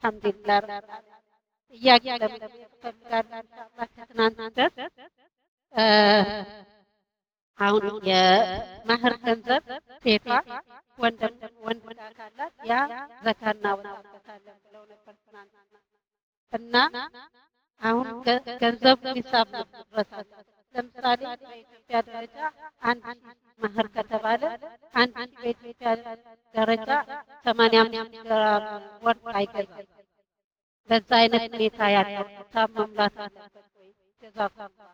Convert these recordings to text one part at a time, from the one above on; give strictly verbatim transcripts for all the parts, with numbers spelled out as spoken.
አልሐምዱሊላህ ጥያቄ ለመጠየቅ እፈልጋለሁ ኢንሻአላህ ከትናንት በስቲያ አሁን የማህር ገንዘብ ሴቷ ወንድ ወንድ ካላት ያ ዘካና ወጣበታለን ብለው ነበር ትናንትና እና አሁን ገንዘብ ሂሳብ ድረሳል ለምሳሌ በኢትዮጵያ ደረጃ አንድ ማህር ከተባለ አንድ በኢትዮጵያ ደረጃ ሰማንያ አምስት ግራም ወርቅ አይገዛም በዛ አይነት ሁኔታ ያለው ሂሳብ መምላት አለበት ወይ ጀዛኩም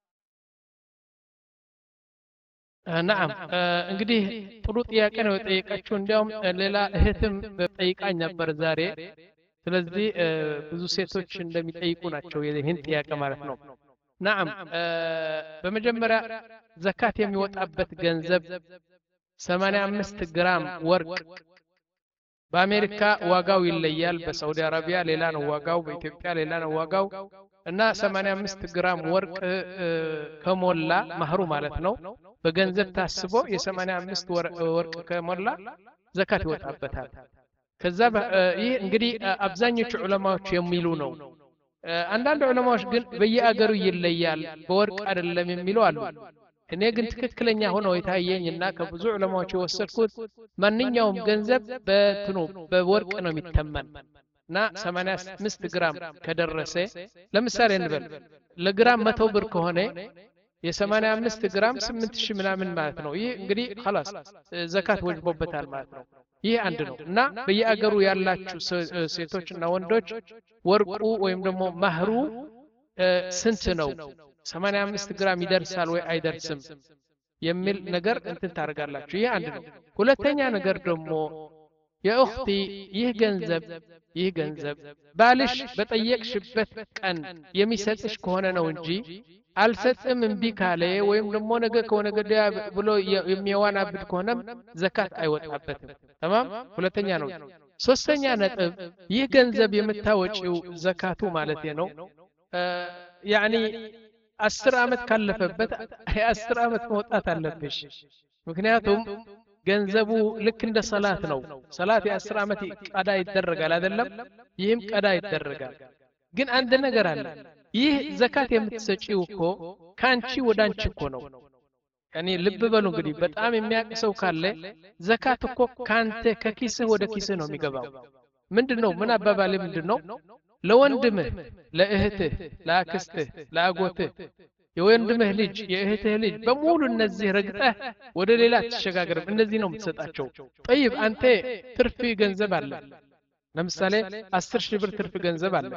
نعم እንግዲህ ጥሩ ጥያቄ ነው የጠየቀችው እንዲያውም ሌላ እህትም በጠይቃኝ ነበር ዛሬ ስለዚህ ብዙ ሴቶች እንደሚጠይቁ ናቸው ይሄን ጥያቄ ማለት ነው نعم በመጀመሪያ ዘካት የሚወጣበት ገንዘብ ሰማንያ አምስት ግራም ወርቅ በአሜሪካ ዋጋው ይለያል በሳውዲ አረቢያ ሌላ ነው ዋጋው በኢትዮጵያ ሌላ ነው ዋጋው እና ሰማንያ አምስት ግራም ወርቅ ከሞላ ማህሩ ማለት ነው በገንዘብ ታስቦ የ85 ወርቅ ከሞላ ዘካት ይወጣበታል ከዛ ይህ እንግዲህ አብዛኞቹ ዑለማዎች የሚሉ ነው አንዳንድ ዑለማዎች ግን በየአገሩ ይለያል በወርቅ አይደለም የሚሉ አሉ እኔ ግን ትክክለኛ ሆኖ የታየኝና ከብዙ ዑለማዎች የወሰድኩት ማንኛውም ገንዘብ በትኑ በወርቅ ነው የሚተመን እና ሰማንያ አምስት ግራም ከደረሰ ለምሳሌ እንበል ለግራም መቶ ብር ከሆነ የሰማንያ አምስት ግራም ስምንት ሺህ ምናምን ማለት ነው ይህ እንግዲህ خلاص ዘካት ወጅቦበታል ማለት ነው ይህ አንድ ነው እና በየአገሩ ያላችሁ ሴቶችና ወንዶች ወርቁ ወይም ደግሞ ማህሩ ስንት ነው ሰማንያ አምስት ግራም ይደርሳል ወይ አይደርስም የሚል ነገር እንትን ታርጋላችሁ ይህ አንድ ነው ሁለተኛ ነገር ደግሞ የኡኽቲ ይህ ገንዘብ ይህ ገንዘብ ባልሽ በጠየቅሽበት ቀን የሚሰጥሽ ከሆነ ነው እንጂ አልሰጥም እንቢ ካለ ወይም ደግሞ ነገ ከሆነ ገዳ ብሎ የሚያዋናብድ ከሆነ ዘካት አይወጣበትም ተማም ሁለተኛ ነው ሶስተኛ ነጥብ ይህ ገንዘብ የምታወጪው ዘካቱ ማለት ነው ያኒ አስር አመት ካለፈበት አስር አመት መውጣት አለብሽ ምክንያቱም ገንዘቡ ልክ እንደ ሰላት ነው ሰላት የ10 አመት ቀዳ ይደረጋል አይደለም ይህም ቀዳ ይደረጋል ግን አንድ ነገር አለ ይህ ዘካት የምትሰጪው እኮ ካንቺ ወዳንቺ እኮ ነው ያኒ ልብ በሉ እንግዲህ በጣም የሚያቅሰው ካለ ዘካት እኮ ካንተ ከኪስህ ወደ ኪስህ ነው የሚገባው ምንድነው ምን አባባል ምንድነው ለወንድምህ ለእህትህ ለአክስትህ ለአጎትህ የወንድምህ ልጅ የእህትህ ልጅ በሙሉ እነዚህ ረግጠህ ወደ ሌላ ተሸጋገርም እነዚህ ነው የምትሰጣቸው طيب አንተ ትርፍ ገንዘብ አለ ለምሳሌ አስር ሺህ ብር ትርፍ ገንዘብ አለ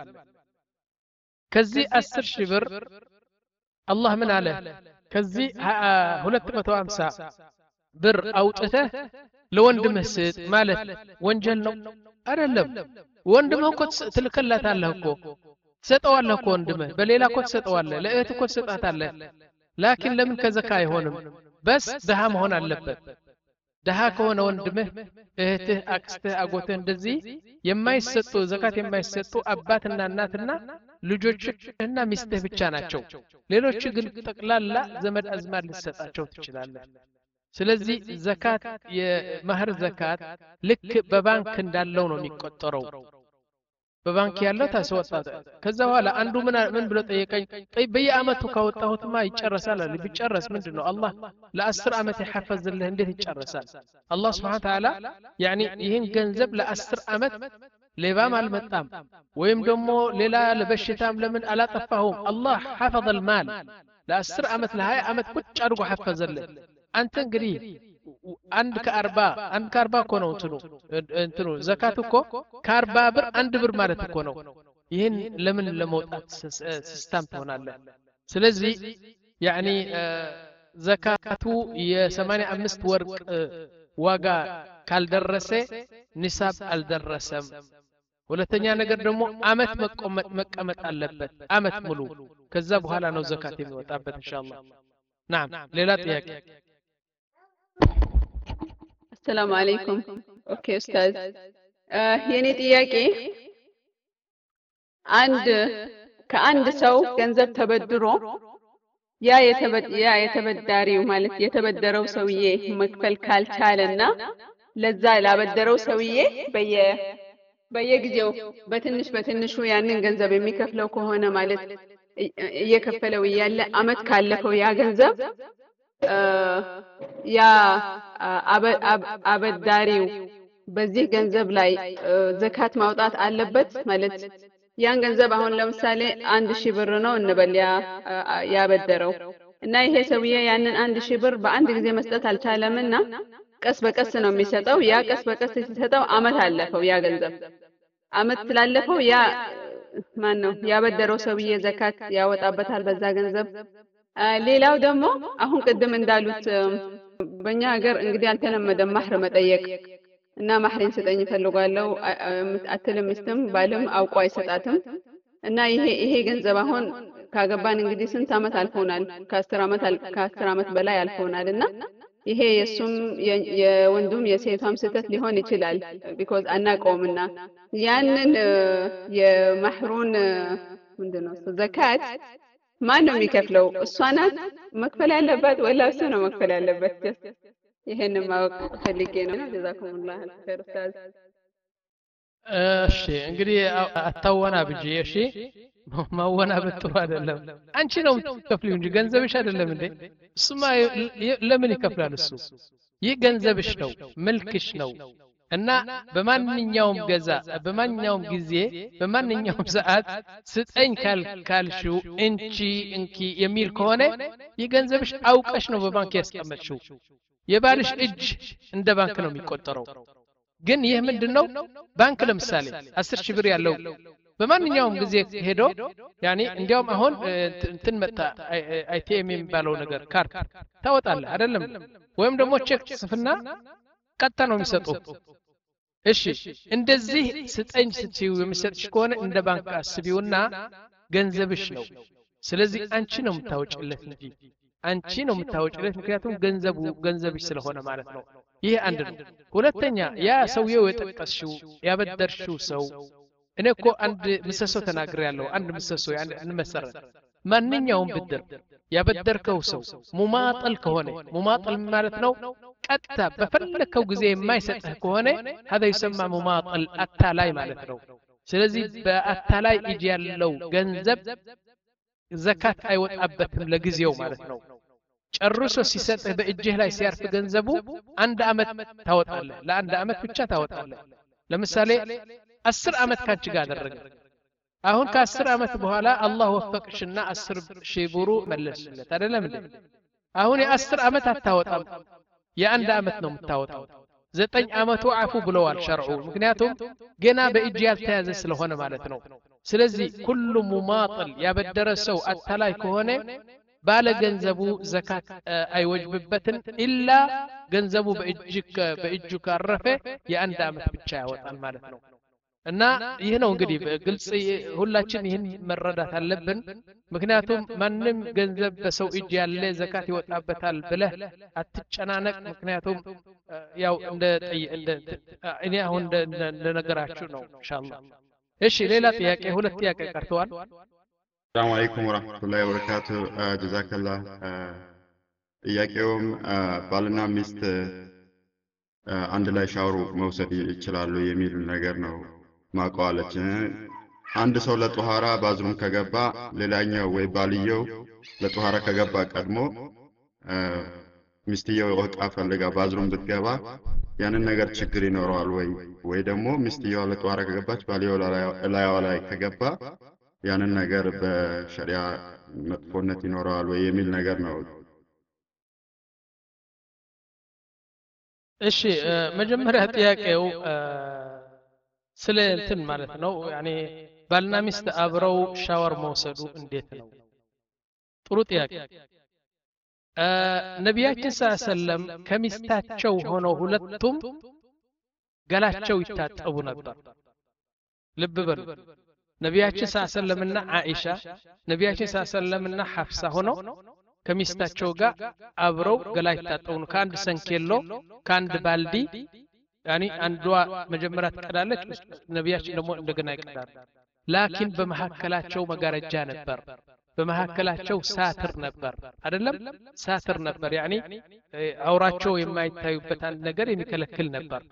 ከዚህ አስር ሺህ ብር አላህ ምን አለ ከዚህ ሁለት መቶ ሃምሳ ብር አውጥተህ ለወንድምህ ስጥ ማለት ወንጀል ነው አይደለም ወንድምህ እኮ ትልከላታለህ እኮ ትሰጠዋለህ እኮ ወንድምህ በሌላ እኮ ትሰጠዋለህ ለእህት እኮ ትሰጣታለህ ላኪን ለምን ከዘካ አይሆንም በስ ደሃ መሆን አለበት ደሃ ከሆነ ወንድምህ እህትህ አክስትህ አጎትህ እንደዚህ የማይሰጡ ዘካት የማይሰጡ አባትና እናትና ልጆችና ሚስትህ ብቻ ናቸው ሌሎች ግን ጠቅላላ ዘመድ አዝማድ ልትሰጣቸው ትችላለህ ስለዚህ ዘካት የማህር ዘካት ልክ በባንክ እንዳለው ነው የሚቆጠረው በባንክ ያለው ታስወጣ ከዛ በኋላ አንዱ ምን ምን ብሎ ጠየቀኝ طيب በየአመቱ ካወጣሁትማ ይጨረሳል አለ ቢጨረስ ምንድነው አላህ ለ10 አመት ይحفظልህ እንዴት ይጨረሳል አላህ Subhanahu Ta'ala ያኒ ይህን ገንዘብ ለ10 አመት ሌባም አልመጣም ወይም ደግሞ ሌላ ለበሽታም ለምን አላጠፋሁም አላህ حفظ المال ለ10 አመት ለ20 አመት ቁጭ አድርጎ حفظልህ አንተ እንግዲህ አንድ ከአርባ አንድ ከአርባ እኮ ነው እንትኑ እንትኑ ዘካት እኮ ከአርባ ብር አንድ ብር ማለት እኮ ነው ይህን ለምን ለመውጣት ሲስተም ትሆናለህ ስለዚህ ያኒ ዘካቱ የ85 ወርቅ ዋጋ ካልደረሰ ኒሳብ አልደረሰም ሁለተኛ ነገር ደግሞ አመት መቆመጥ መቀመጥ አለበት አመት ሙሉ ከዛ በኋላ ነው ዘካት የሚወጣበት ኢንሻአላህ نعم ሌላ ጥያቄ السلام عليكم اوكي استاذ የኔ ጥያቄ አንድ ከአንድ ሰው ገንዘብ ተበድሮ ያ ያ የተበዳሪው ማለት የተበደረው ሰውዬ መክፈል ካልቻለና ለዛ ላበደረው ሰውዬ በየ በየጊዜው በትንሽ በትንሹ ያንን ገንዘብ የሚከፍለው ከሆነ ማለት እየከፈለው እያለ አመት ካለፈው ያ ገንዘብ ያ አበዳሪው በዚህ ገንዘብ ላይ ዘካት ማውጣት አለበት ማለት ያን ገንዘብ አሁን ለምሳሌ አንድ ሺህ ብር ነው እንበል ያበደረው እና ይሄ ሰውዬ ያንን አንድ ሺህ ብር በአንድ ጊዜ መስጠት አልቻለምና ቀስ በቀስ ነው የሚሰጠው ያ ቀስ በቀስ ሲሰጠው አመት አለፈው ያ ገንዘብ አመት ስላለፈው ያ ማን ነው ያበደረው ሰውዬ ዘካት ያወጣበታል በዛ ገንዘብ ሌላው ደግሞ አሁን ቅድም እንዳሉት በእኛ ሀገር እንግዲህ አልተለመደም ማህር መጠየቅ እና ማህሬን ስጠኝ ፈልጓለሁ አትልም ሚስትም ባልም አውቆ አይሰጣትም እና ይሄ ይሄ ገንዘብ አሁን ካገባን እንግዲህ ስንት አመት አልፎናል ከ10 አመት ከ10 አመት በላይ አልፎናልና ይሄ የሱም የወንዱም የሴቷም ስህተት ሊሆን ይችላል ቢኮዝ አናቆምና ያንን የማህሩን ምንድነው ዘካት ማን ነው የሚከፍለው እሷ ናት መክፈል ያለባት ወላ እሱ ነው መክፈል ያለበት ይሄንን ማወቅ ፈልጌ ነው ጀዛኩሙላህ ኸይር ኡስታዝ እሺ እንግዲህ አታወና ብጂ እሺ ማወና በጥሩ አይደለም አንቺ ነው የምትከፍሊው እንጂ ገንዘብሽ አይደለም እንዴ እሱማ ለምን ይከፍላል እሱ ይህ ገንዘብሽ ነው መልክሽ ነው እና በማንኛውም ገዛ በማንኛውም ጊዜ በማንኛውም ሰዓት ስጠኝ ካልሽው እንቺ እንኪ የሚል ከሆነ የገንዘብሽ አውቀሽ ነው በባንክ ያስቀመጥሽው የባልሽ እጅ እንደ ባንክ ነው የሚቆጠረው ግን ይህ ምንድነው ባንክ ለምሳሌ አስር ሺህ ብር ያለው በማንኛውም ጊዜ ሄዶ ያኒ እንዲያውም አሁን እንትን መጣ አይቲኤም የሚባለው ነገር ካርድ ታወጣለህ አይደለም ወይም ደግሞ ቼክ ጽፍና ቀጣ ነው የሚሰጠው እሺ እንደዚህ ስጠኝ ስትዩ የሚሰጥሽ ከሆነ እንደ ባንክ አስቢውና ገንዘብሽ ነው ስለዚህ አንቺ ነው የምታወጪለት እንጂ አንቺ ነው የምታወጪለት ምክንያቱም ገንዘቡ ገንዘብሽ ስለሆነ ማለት ነው ይሄ አንድ ነው ሁለተኛ ያ ሰውየው የጠቀስሽው ያበደርሽው ሰው እኔ እኮ አንድ ምሰሶ ተናግሬያለሁ አንድ ምሰሶ ያን መሰረት ማንኛውም ብድር ያበደርከው ሰው ሙማጠል ከሆነ ሙማጠል ማለት ነው ቀጥታ በፈለከው ጊዜ የማይሰጥህ ከሆነ هذا يسمى ሙማጠል አታላይ ማለት ነው ስለዚህ በአታላይ እጅ ያለው ገንዘብ ዘካት አይወጣበትም ለጊዜው ማለት ነው ጨርሶ ሲሰጥህ በእጅህ ላይ ሲያርፍ ገንዘቡ አንድ አመት ታወጣለህ ለአንድ አመት ብቻ ታወጣለህ ለምሳሌ አስር አመት ካንቺ ጋር አደረገ አሁን ከአስር አመት በኋላ አላህ ወፈቅሽና አስር ሺህ ብሩ መለስለት አይደለም እንዴ አሁን የአስር አመት አታወጣም የአንድ አመት ነው የምታወጣው ዘጠኝ አመቱ አፉ ብለዋል ሸርዑ ምክንያቱም ገና በእጅ ያልተያዘ ስለሆነ ማለት ነው ስለዚህ ሁሉ ሙማጥል ያበደረ ሰው አታላይ ከሆነ ባለ ገንዘቡ ዘካት አይወጅብበትን ኢላ ገንዘቡ በእጅክ በእጁ ካረፈ የአንድ አመት ብቻ ያወጣል ማለት ነው እና ይህ ነው እንግዲህ ግልጽ ሁላችን ይህን መረዳት አለብን ምክንያቱም ማንንም ገንዘብ በሰው እጅ ያለ ዘካት ይወጣበታል ብለህ አትጨናነቅ ምክንያቱም ያው እንደ እንደ እኔ አሁን እንደ ነገራችሁ ነው ኢንሻአላህ እሺ ሌላ ጥያቄ ሁለት ጥያቄ ቀርተዋል ሰላም አለይኩም ወራህመቱላሂ ወበረካቱ ጀዛከላህ ጥያቄውም ባልና ሚስት አንድ ላይ ሻወር መውሰድ ይችላሉ የሚል ነገር ነው ማቋለች አንድ ሰው ለጧሃራ ባዝሩም ከገባ ሌላኛው ወይ ባልየው ለጧሃራ ከገባ ቀድሞ ሚስትየው ወጣ ፈልጋ ባዝሩም ብትገባ ያንን ነገር ችግር ይኖረዋል ወይ ወይ ደግሞ ሚስትየው ለጧሃራ ከገባች ባልየው ላይዋ ላይ ከገባ ያንን ነገር በሸሪዓ መጥፎነት ይኖረዋል ወይ የሚል ነገር ነው እሺ መጀመሪያ ጥያቄው ስለ እንትን ማለት ነው ያኔ ባልና ሚስት አብረው ሻወር መውሰዱ እንዴት ነው ጥሩ ጥያቄ ነቢያችን ሰለላሁ ከሚስታቸው ሆነው ሁለቱም ገላቸው ይታጠቡ ነበር ልብ በሉ ነቢያችን ሰለላሁ እና አኢሻ ነቢያችን ሰለላሁ እና ሐፍሳ ሆነው ከሚስታቸው ጋር አብረው ገላ ይታጠቡ ከአንድ ሰንኬሎ ከአንድ ባልዲ ያኒ አንዷ መጀመሪያ ትቀዳለች ነቢያችን ደግሞ እንደገና ይቀዳሉ ላኪን በመሐከላቸው መጋረጃ ነበር በመሐከላቸው ሳትር ነበር አይደለም ሳትር ነበር ያኒ አውራቸው የማይታዩበት አንድ ነገር የሚከለክል ነበር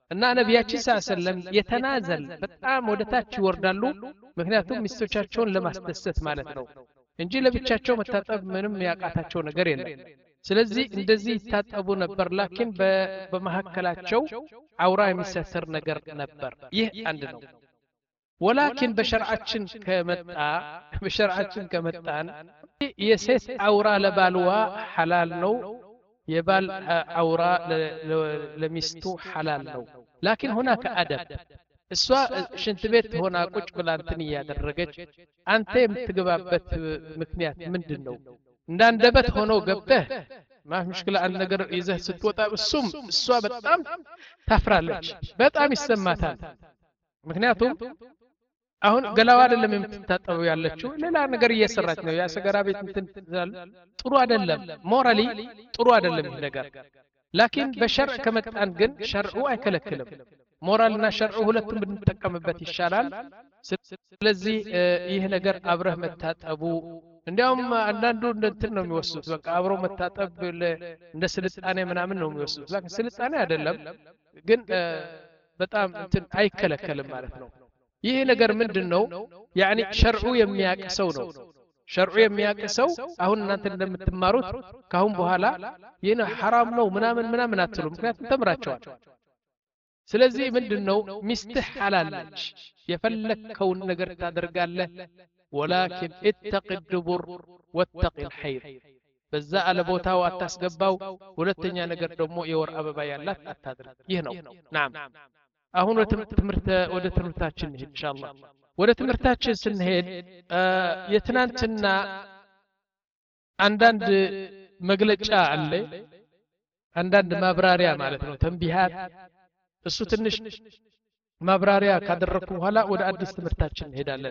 እና ነቢያችን ሰለላሁ ዐለይሂ ወሰለም የተናዘል በጣም ወደታች ይወርዳሉ ምክንያቱም ሚስቶቻቸውን ለማስደሰት ማለት ነው እንጂ ለብቻቸው መታጠብ ምንም ያቃታቸው ነገር የለም ስለዚህ እንደዚህ ይታጠቡ ነበር ላኪን በመሐከላቸው አውራ የሚሰተር ነገር ነበር ይህ አንድ ነው ولكن በሸርዓችን ከመጣ በሸርዓችን ከመጣን የሴት አውራ ለባልዋ ሐላል ነው የባል አውራ ለሚስቱ ሐላል ነው ላኪን هناك አደብ እሷ ሽንት ቤት ሆና ቁጭ ብላ እንትን ያደረገች አንተ የምትገባበት ምክንያት ምንድነው እንዳንደበት ሆኖ ገብተህ ማፍ ሙሽክላ አንድ ነገር ይዘህ ስትወጣ እሱም እሷ በጣም ታፍራለች በጣም ይሰማታል ምክንያቱም አሁን ገላዋ አይደለም የምትታጠበው ያለችው ሌላ ነገር እየሰራች ነው ያ ሰገራ ቤት እንትን ጥሩ አይደለም ሞራሊ ጥሩ አይደለም ይሄ ነገር ላኪን በሸርዕ ከመጣን ግን ሸርዑ አይከለክልም ሞራልና ሸርዑ ሁለቱም ብንጠቀምበት ይሻላል ስለዚህ ይሄ ነገር አብረህ መታጠቡ እንዲያውም አንዳንዱ እንትን ነው የሚወስዱት በቃ አብሮ መታጠብ እንደ ስልጣኔ ምናምን ነው የሚወስዱት ላኪን ስልጣኔ አይደለም ግን በጣም እንትን አይከለከልም ማለት ነው ይሄ ነገር ምንድነው ያኒ ሸርዑ የሚያቀሰው ነው ሸርዑ የሚያቀሰው አሁን እናንተ እንደምትማሩት ካሁን በኋላ ይሄን حرام ነው ምናምን ምናምን አትሉ ምክንያቱም ተምራቸዋል ስለዚህ ምንድነው ሚስትህ ሐላል ነች የፈለከውን ነገር ታደርጋለህ ولكن اتق الدبر واتق الحيض በዛ አለ ቦታው አታስገባው ሁለተኛ ነገር ደግሞ የወር አበባ ያላት አታድርግ ይህ ነው نعم አሁን ትምህርት ወደ ትምህርታችን ኢንሻአላህ ወደ ትምህርታችን ስንሄድ የትናንትና አንዳንድ መግለጫ አለ አንዳንድ ማብራሪያ ማለት ነው ተንቢሃት እሱ ትንሽ ማብራሪያ ካደረኩ በኋላ ወደ አዲስ ትምህርታችን እንሄዳለን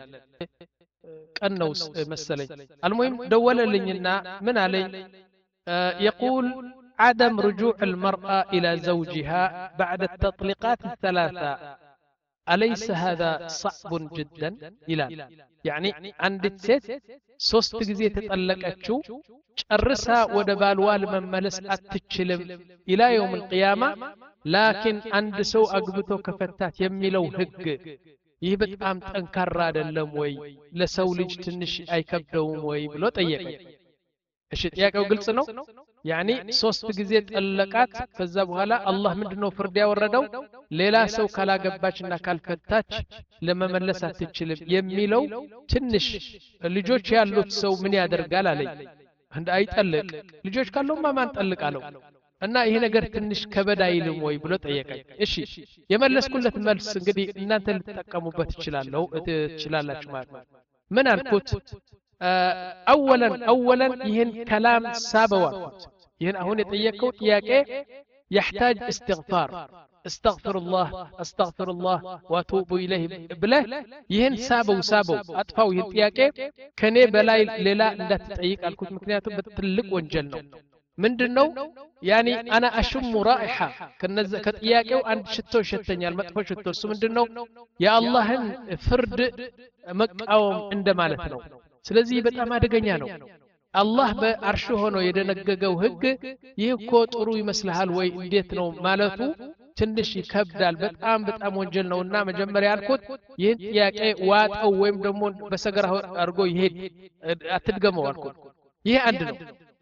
ቀነው መሰለኝ አልሙሂም ደወለልኝና ምን አለኝ يقول عدم رجوع المرأة إلى زوجها بعد التطليقات الثلاثة أليس هذا صعب جدا إلى يعني عند الست ሶስት ጊዜ ተጠለቀችው ጨርሳ ወደ ባልዋ ለመመለስ አትችልም ኢላ يوم القيامة لكن አንድ ሰው አግብቶ ከፈታት የሚለው ህግ ይህ በጣም ጠንካራ አይደለም ወይ ለሰው ልጅ ትንሽ አይከብደውም ወይ ብሎ ጠየቀ እሺ ጥያቄው ግልጽ ነው ያኒ ሶስት ጊዜ ጠለቃት ከዛ በኋላ አላህ ምንድነው ፍርድ ያወረደው ሌላ ሰው ካላገባችና ካልፈታች ለመመለስ አትችልም የሚለው ትንሽ ልጆች ያሉት ሰው ምን ያደርጋል አለኝ እንደ አይጠልቅ ልጆች ካለው ማን ጠልቃለው እና ይሄ ነገር ትንሽ ከበድ አይልም ወይ ብሎ ጠየቀኝ እሺ የመለስኩለት መልስ እንግዲህ እናንተ ልትጠቀሙበት ይችላልው ትችላላችሁ ማለት ነው ምን አልኩት اولا اولا ይሄን كلام ሳበዋት ይሄን አሁን የጠየቀው ጥያቄ يحتاج استغفار استغفر الله استغفر الله واتوب اليه ብለህ ይሄን ሳበው ሳበው አጥፋው ይሄን ጥያቄ ከኔ በላይ ሌላ እንዳትጠይቅ አልኩት ምክንያቱም በትልቅ ወንጀል ነው ምንድነው ያኒ انا اشم رائحه ከነዘ ከጥያቄው አንድ ሽቶ ይሸተኛል መጥፎ ሽቶ እሱ ምንድነው የአላህን ፍርድ መቃወም እንደማለት ነው ስለዚህ በጣም አደገኛ ነው አላህ በአርሽ ሆኖ የደነገገው ህግ ይህ እኮ ጥሩ ይመስልሃል ወይ እንዴት ነው ማለቱ ትንሽ ይከብዳል በጣም በጣም ወንጀል ነውና መጀመሪያ አልኩት ይህን ጥያቄ ዋጣው ወይም ደግሞ በሰገራ አርጎ ይሄድ አትድገመው አልኩት ይሄ አንድ ነው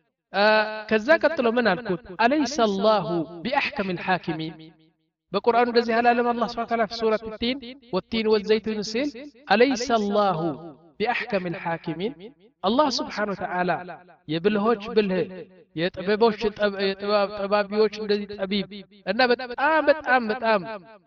ከዛ ቀጥሎ ምን አልኩት አለይሰ አላሁ ቢአህከም الحاكمين በቁርአኑ እንደዚህ አላለም አላህ Subhanahu Wa Ta'ala في سورة التين والتين والزيتون ሲል አለይሰ አላሁ بأحكم الحاكمين الله سبحانه وتعالى يبلهوش بله يطببوش يطباب طبابيوش እንደዚህ ጠቢብ እና በጣም በጣም በጣም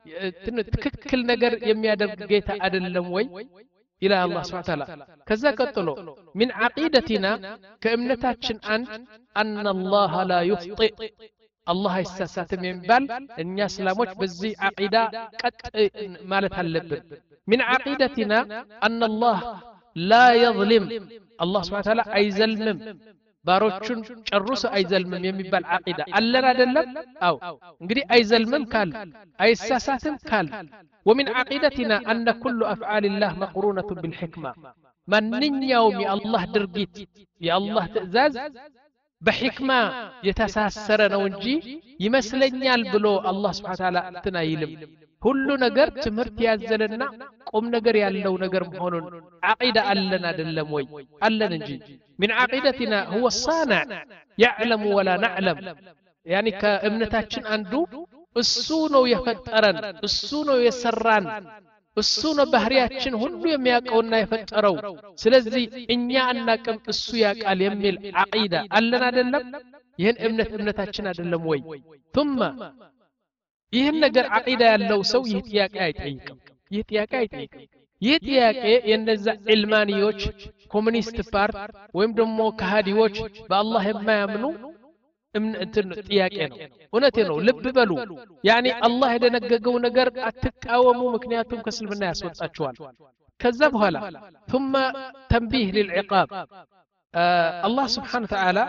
ትክክል ነገር የሚያደርግ ጌታ አይደለም ወይ ኢላ አላህ Subhanahu Wa Ta'ala ከዛ ቀጥሎ من عقيدتنا ከእምነታችን አንድ ان الله لا يخطئ الله አይሳሳትም የሚባል እኛ እስላሞች በዚህ አቂዳ ቀጥ ማለት አለብን من عقيدتنا ان الله لا يظلم الله سبحانه وتعالى አይዘልምም ባሮቹን ጨርሶ አይዘልምም የሚባል አቂዳ አለን አይደለም አው እንግዲህ አይዘልምም ካል አይሳሳትም ካል ومن عقيدتنا ان كل افعال الله مقرونه بالحكمه ማንኛውም የአላህ ድርጊት የአላህ ትእዛዝ بحكمة يتساسر نونجي يمسلنيال بلو الله سبحانه وتعالى تنايلم ሁሉ ነገር ትምህርት ያዘለና ቁም ነገር ያለው ነገር መሆኑን አቂዳ አለን አይደለም ወይ አለን እንጂ من عقيدتنا هو الصانع يعلم ولا نعلم يعني ከእምነታችን አንዱ እሱ ነው የፈጠረን እሱ ነው የሰራን እሱ ነው ባህሪያችን ሁሉ የሚያውቀውና የፈጠረው ስለዚህ እኛ አናቅም እሱ ያውቃል የሚል አቂዳ አለን አይደለም ይህን እምነት እምነታችን አይደለም ወይ ثم ይህን ነገር አቂዳ ያለው ሰው ይህ ጥያቄ አይጠይቅም ይህ ጥያቄ አይጠይቅም ይህ ጥያቄ የነዛ ዕልማኒዎች ኮሙኒስት ፓርት ወይም ደግሞ ከሃዲዎች በአላህ የማያምኑ እንትን ጥያቄ ነው እውነቴ ነው ልብ በሉ ያኒ አላህ የደነገገው ነገር አትቃወሙ ምክንያቱም ከስልምና ያስወጣቸዋል ከዛ በኋላ ثم تنبيه للعقاب الله سبحانه وتعالى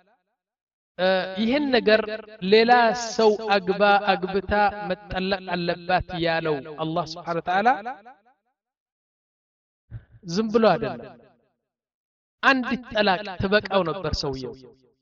ይህን ነገር ሌላ ሰው አግባ አግብታ መጠለቅ አለባት ያለው አላህ Subhanahu Wa Ta'ala ዝም ብሎ አይደለም አንድ ጠላቅ ተበቃው ነበር ሰውየው